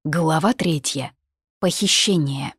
Глава 3. Похищение.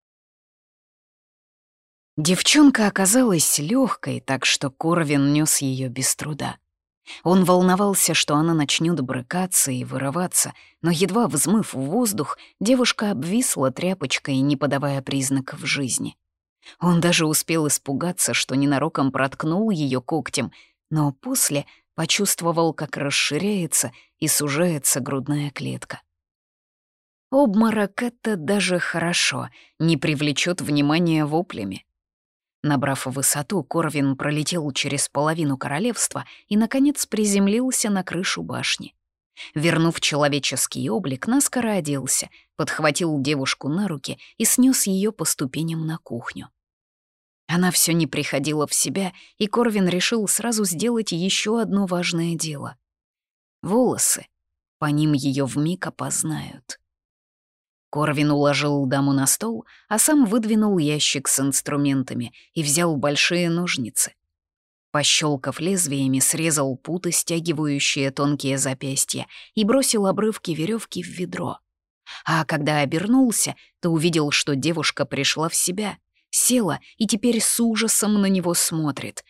Девчонка оказалась легкой, так что Корвин нес ее без труда. Он волновался, что она начнет брыкаться и вырываться, но, едва взмыв в воздух, девушка обвисла тряпочкой, не подавая признаков жизни. Он даже успел испугаться, что ненароком проткнул ее когтем, но после почувствовал, как расширяется и сужается грудная клетка. Обморок — это даже хорошо, не привлечет внимания воплями. Набрав высоту, Корвин пролетел через половину королевства и, наконец, приземлился на крышу башни. Вернув человеческий облик, наскоро оделся, подхватил девушку на руки и снес ее по ступеням на кухню. Она все не приходила в себя, и Корвин решил сразу сделать еще одно важное дело. Волосы. По ним ее вмиг опознают. Корвин уложил даму на стол, а сам выдвинул ящик с инструментами и взял большие ножницы. Пощелкав лезвиями, срезал путы, стягивающие тонкие запястья, и бросил обрывки веревки в ведро. А когда обернулся, то увидел, что девушка пришла в себя, села и теперь с ужасом на него смотрит.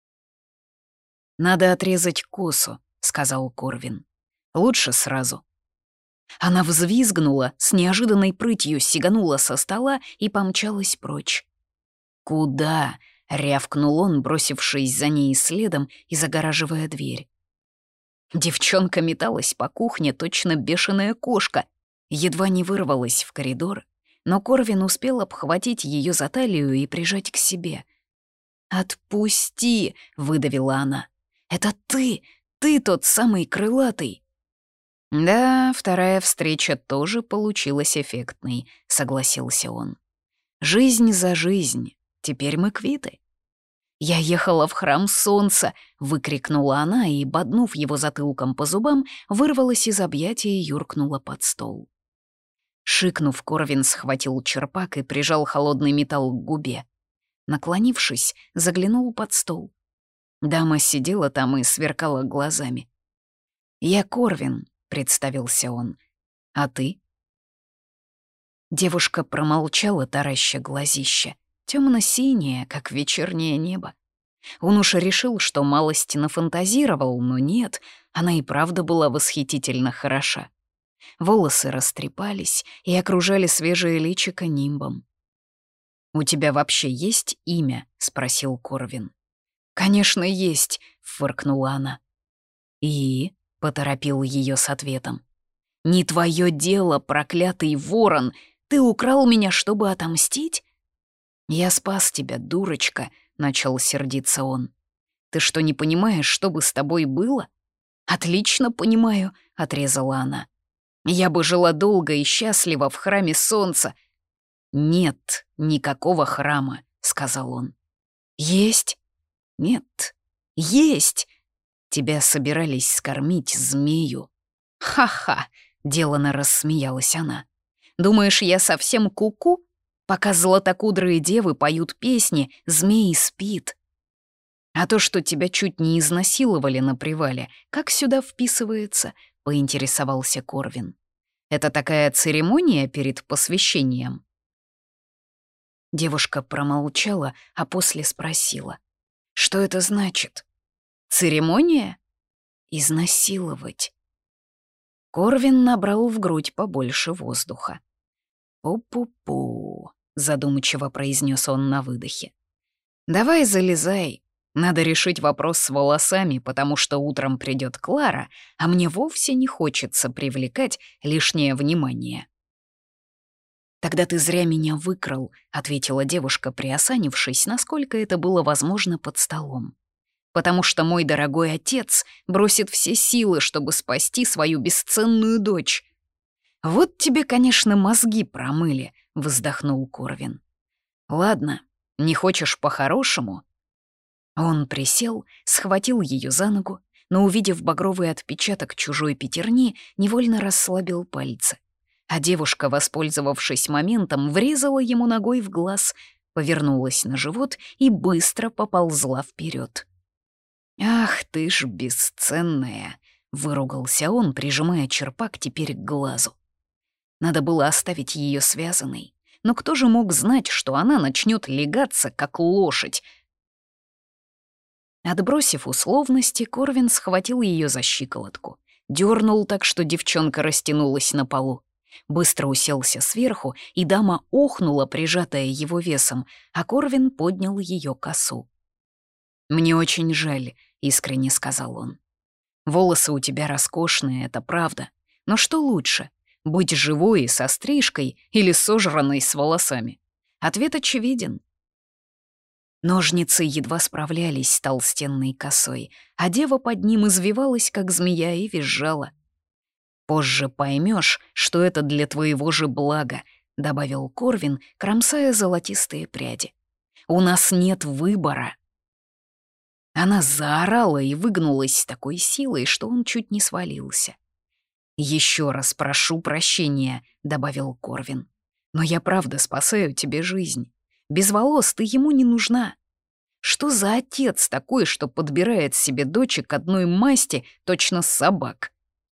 «Надо отрезать косу», — сказал Корвин. «Лучше сразу». Она взвизгнула, с неожиданной прытью сиганула со стола и помчалась прочь. «Куда?» — рявкнул он, бросившись за ней следом и загораживая дверь. Девчонка металась по кухне, точно бешеная кошка, едва не вырвалась в коридор, но Корвин успел обхватить ее за талию и прижать к себе. «Отпусти!» — выдавила она. «Это ты тот самый крылатый!» «Да, вторая встреча тоже получилась эффектной», — согласился он. «Жизнь за жизнь. Теперь мы квиты». «Я ехала в храм солнца», — выкрикнула она и, боднув его затылком по зубам, вырвалась из объятия и юркнула под стол. Шикнув, Корвин схватил черпак и прижал холодный металл к губе. Наклонившись, заглянул под стол. Дама сидела там и сверкала глазами. «Я Корвин», — представился он. «А ты?» Девушка промолчала, тараща глазища, темно-синее, как вечернее небо. Он уж решил, что малость нафантазировал, но нет, она и правда была восхитительно хороша. Волосы растрепались и окружали свежее личико нимбом. «У тебя вообще есть имя?» — спросил Корвин. «Конечно, есть», — фыркнула она. «И?» — поторопил ее с ответом. «Не твое дело, проклятый ворон! Ты украл меня, чтобы отомстить?» «Я спас тебя, дурочка», — начал сердиться он. «Ты что, не понимаешь, что бы с тобой было?» «Отлично понимаю», — отрезала она. «Я бы жила долго и счастливо в храме солнца». «Нет никакого храма», — сказал он. «Есть?» «Нет, есть!» Тебя собирались скормить змею. «Ха-ха!» — делано рассмеялась она. «Думаешь, я совсем куку? Пока златокудрые девы поют песни, змей спит. А то, что тебя чуть не изнасиловали на привале, как сюда вписывается?» — поинтересовался Корвин. «Это такая церемония перед посвящением?» Девушка промолчала, а после спросила. «Что это значит?» «Церемония?» «Изнасиловать». Корвин набрал в грудь побольше воздуха. «Пу-пу-пу», — задумчиво произнес он на выдохе. «Давай залезай. Надо решить вопрос с волосами, потому что утром придет Клара, а мне вовсе не хочется привлекать лишнее внимание». «Тогда ты зря меня выкрал», — ответила девушка, приосанившись, насколько это было возможно под столом. «Потому что мой дорогой отец бросит все силы, чтобы спасти свою бесценную дочь». «Вот тебе, конечно, мозги промыли», — вздохнул Корвин. «Ладно, не хочешь по-хорошему?» Он присел, схватил ее за ногу, но, увидев багровый отпечаток чужой пятерни, невольно расслабил пальцы. А девушка, воспользовавшись моментом, врезала ему ногой в глаз, повернулась на живот и быстро поползла вперед. «Ах ты ж бесценная!» — выругался он, прижимая черпак теперь к глазу. Надо было оставить ее связанной. Но кто же мог знать, что она начнет легаться, как лошадь? Отбросив условности, Корвин схватил ее за щиколотку, дернул так, что девчонка растянулась на полу. Быстро уселся сверху, и дама охнула, прижатая его весом, а Корвин поднял ее косу. «Мне очень жаль», — искренне сказал он. «Волосы у тебя роскошные, это правда. Но что лучше, быть живой и со стрижкой или сожранной с волосами? Ответ очевиден». Ножницы едва справлялись с толстенной косой, а дева под ним извивалась, как змея, и визжала. «Позже поймешь, что это для твоего же блага», — добавил Корвин, кромсая золотистые пряди. «У нас нет выбора». Она заорала и выгнулась с такой силой, что он чуть не свалился. «Еще раз прошу прощения», — добавил Корвин. «Но я правда спасаю тебе жизнь. Без волос ты ему не нужна. Что за отец такой, что подбирает себе дочек одной масти, точно собак?»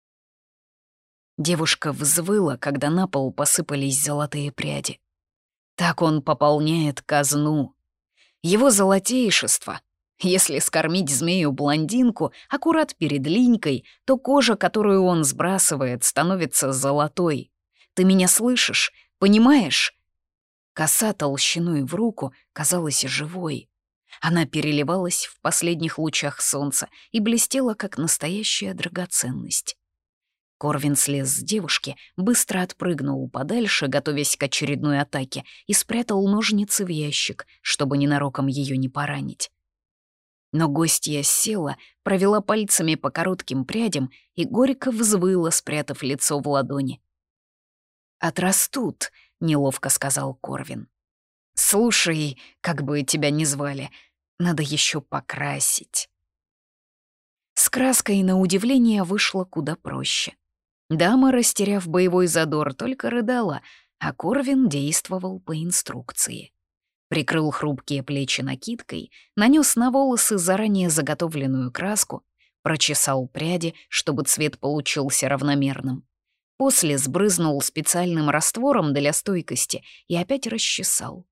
Девушка взвыла, когда на пол посыпались золотые пряди. Так он пополняет казну. Его золотейшество. Если скормить змею-блондинку аккурат перед линькой, то кожа, которую он сбрасывает, становится золотой. Ты меня слышишь? Понимаешь? Коса толщиной в руку казалась живой. Она переливалась в последних лучах солнца и блестела, как настоящая драгоценность. Корвин слез с девушки, быстро отпрыгнул подальше, готовясь к очередной атаке, и спрятал ножницы в ящик, чтобы ненароком ее не поранить. Но гостья села, провела пальцами по коротким прядям и горько взвыла, спрятав лицо в ладони. «Отрастут», — неловко сказал Корвин. «Слушай, как бы тебя ни звали, надо еще покрасить». С краской, на удивление, вышло куда проще. Дама, растеряв боевой задор, только рыдала, а Корвин действовал по инструкции. Прикрыл хрупкие плечи накидкой, нанес на волосы заранее заготовленную краску, прочесал пряди, чтобы цвет получился равномерным. После сбрызнул специальным раствором для стойкости и опять расчесал.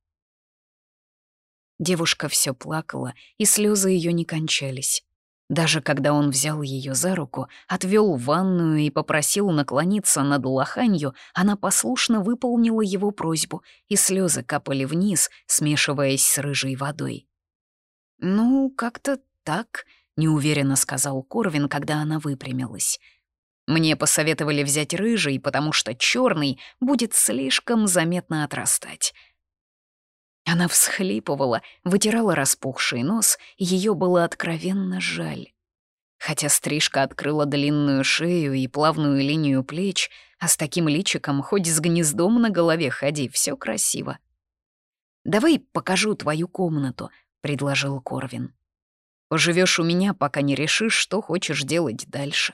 Девушка все плакала, и слезы ее не кончались. Даже когда он взял ее за руку, отвел в ванную и попросил наклониться над лоханью, она послушно выполнила его просьбу, и слезы капали вниз, смешиваясь с рыжей водой. «Ну, как-то так», — неуверенно сказал Корвин, когда она выпрямилась. «Мне посоветовали взять рыжий, потому что черный будет слишком заметно отрастать». Она всхлипывала, вытирала распухший нос, и ее было откровенно жаль. Хотя стрижка открыла длинную шею и плавную линию плеч, а с таким личиком хоть с гнездом на голове ходи, все красиво. «Давай покажу твою комнату», — предложил Корвин. «Поживешь у меня, пока не решишь, что хочешь делать дальше».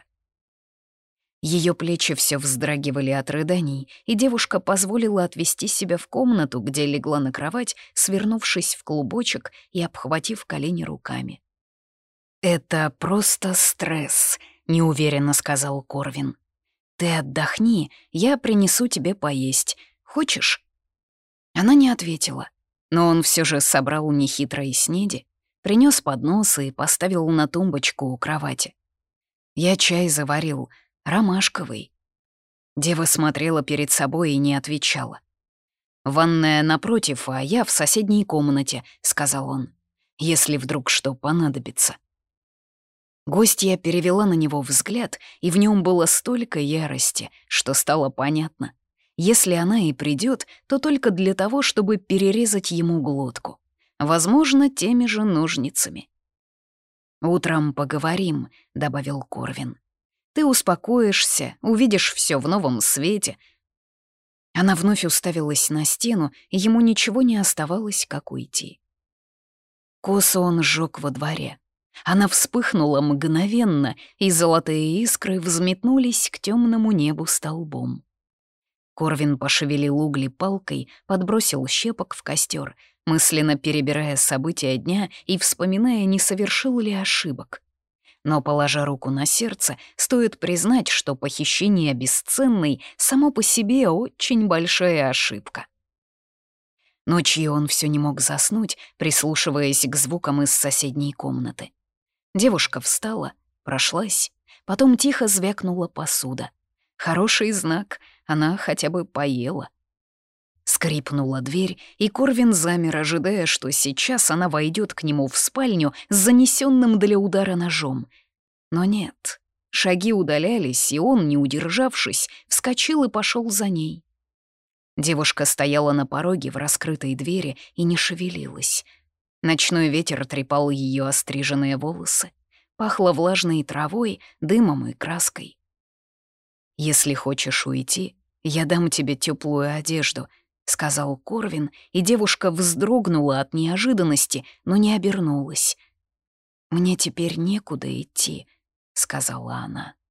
Ее плечи все вздрагивали от рыданий, и девушка позволила отвести себя в комнату, где легла на кровать, свернувшись в клубочек и обхватив колени руками. «Это просто стресс», — неуверенно сказал Корвин. «Ты отдохни, я принесу тебе поесть. Хочешь?» Она не ответила, но он все же собрал нехитрые снеди, принес поднос и поставил на тумбочку у кровати. «Я чай заварил, ромашковый». Дева смотрела перед собой и не отвечала. «Ванная напротив, а я в соседней комнате», — сказал он, «если вдруг что понадобится». Гостья перевела на него взгляд, и в нем было столько ярости, что стало понятно. Если она и придет, то только для того, чтобы перерезать ему глотку. Возможно, теми же ножницами. «Утром поговорим», — добавил Корвин. «Ты успокоишься, увидишь все в новом свете». Она вновь уставилась на стену, и ему ничего не оставалось, как уйти. Косу он сжёг во дворе. Она вспыхнула мгновенно, и золотые искры взметнулись к темному небу столбом. Корвин пошевелил угли палкой, подбросил щепок в костер, мысленно перебирая события дня и вспоминая, не совершил ли ошибок. Но, положа руку на сердце, стоит признать, что похищение бесценной само по себе очень большая ошибка. Ночью он все не мог заснуть, прислушиваясь к звукам из соседней комнаты. Девушка встала, прошлась, потом тихо звякнула посуда. Хороший знак, она хотя бы поела. Скрипнула дверь, и Корвин замер, ожидая, что сейчас она войдет к нему в спальню с занесенным для удара ножом. Но нет, шаги удалялись, и он, не удержавшись, вскочил и пошел за ней. Девушка стояла на пороге в раскрытой двери и не шевелилась. Ночной ветер трепал ее остриженные волосы, пахло влажной травой, дымом и краской. «Если хочешь уйти, я дам тебе теплую одежду», — сказал Корвин, и девушка вздрогнула от неожиданности, но не обернулась. «Мне теперь некуда идти», — сказала она.